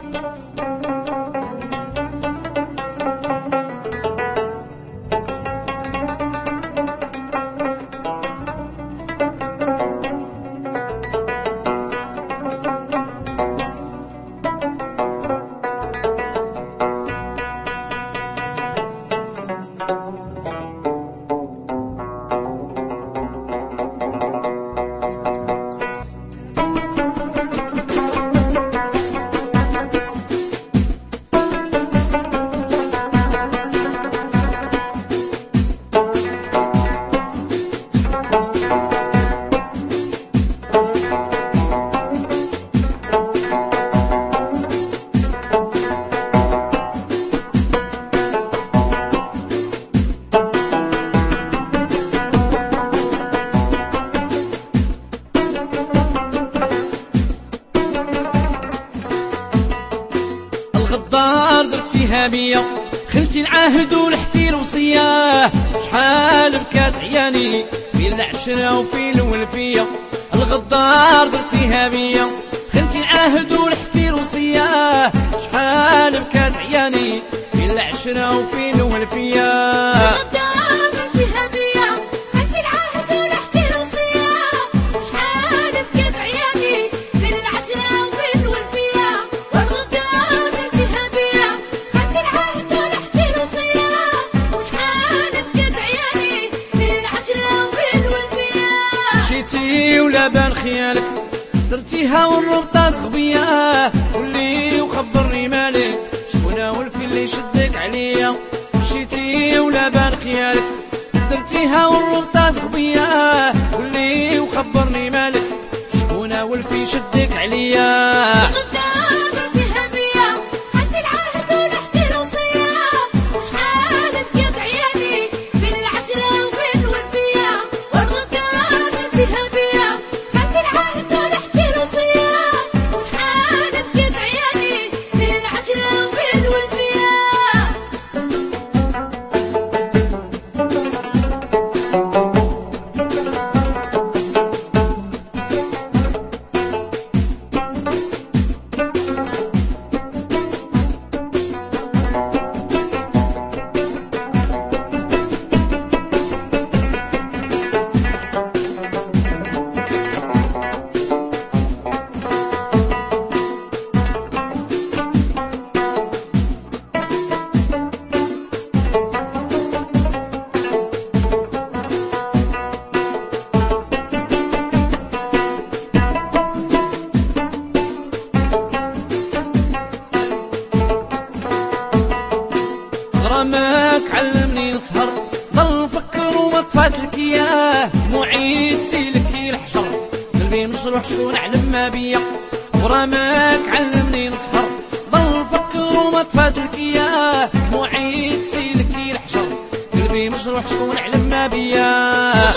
الغدار درتيها بيا، خلتي العهد ولحتي الوصية. شحال بكات عياني في العشرة وفي الولفية. الغدار درتيها بيا، خلتي العهد ولحتي الوصية. شحال بكات عياني في العشرة وفي الولفية. مشيتي ولا بان خيالك، درتيها والربطة صغبية. قولي وخبرني مالك، شكون ولفي اللي شدك عليا. مشيتي ولا بان خيالك، درتيها والربطة صغبية. قولي وخبرني مالك، شكون ولفي شدك عليا. غرامك علمني نسهر، ضل نفكر وما طفات لك اياه. معيدتي لك الحجر، قلبي مشروح شكون علم ما بيا. غرامك علمني نسهر، ضل نفكر وما طفات لك اياه. معيدتي لك الحجر، قلبي مشروح شكون علم ما بيا.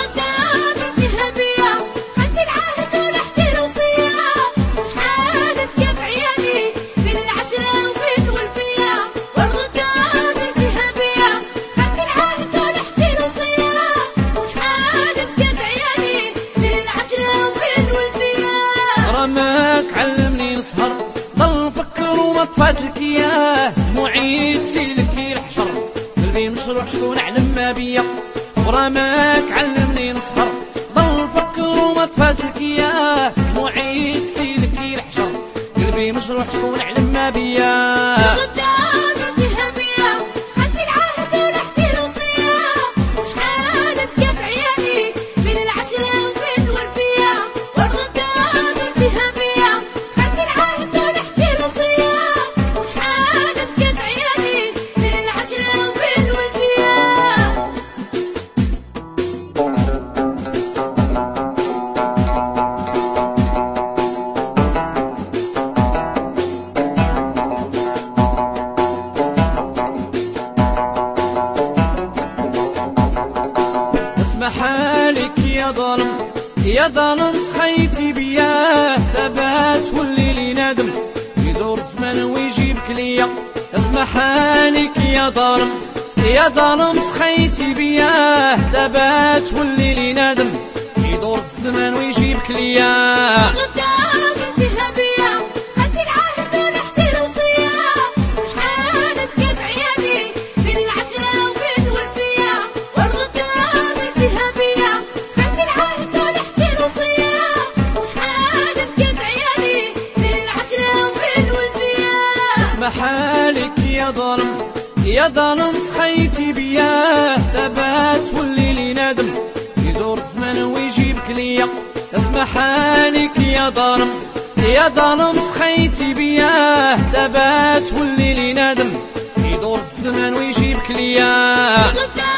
غرامك علمني نسهر، ضل نفكر وما طفات لك اياه. معيدتي لك الحجر، قلبي مشروح شكون علم ما بيا. غرامك علمني نسهر، ضل نفكر وما طفات لك اياه. معيدتي لك الحجر، قلبي مشروح شكون علم ما بيا. محالك يا ظالم، يا ظالم سخيتي بيا. ثبات والليل ندم، يدور الزمان ويجيبك ليا. اسمح لك يا ظالم، يا ظالم سخيتي بيا. ثبات والليل ندم، يدور الزمان ويجيبك ليا. حالك يا ظالم يا ظالم، سخيتي بيا دابا تولي لي نادم، يدور الزمان ويجيبك ليا. اسمع حالك يا ظالم يا ظالم، سخيتي بيا دابا تولي لي نادم، يدور الزمان ويجيبك ليا.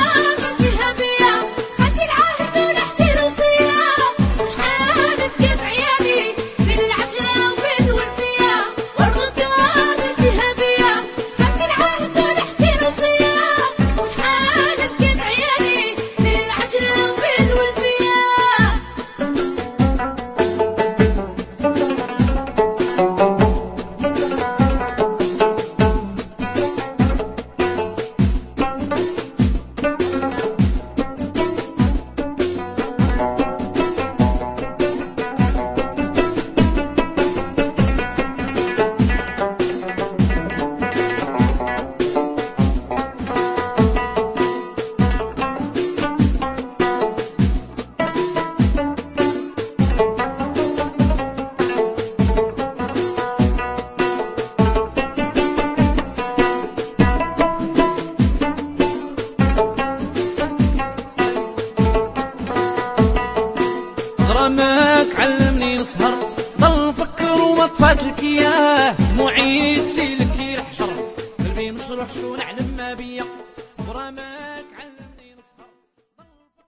غرامك علمني نسهر، ضل نفكر وما طفات لك اياه، دموعي تسيلك الحشر، قلبي مشروح شكون علم ما بيا.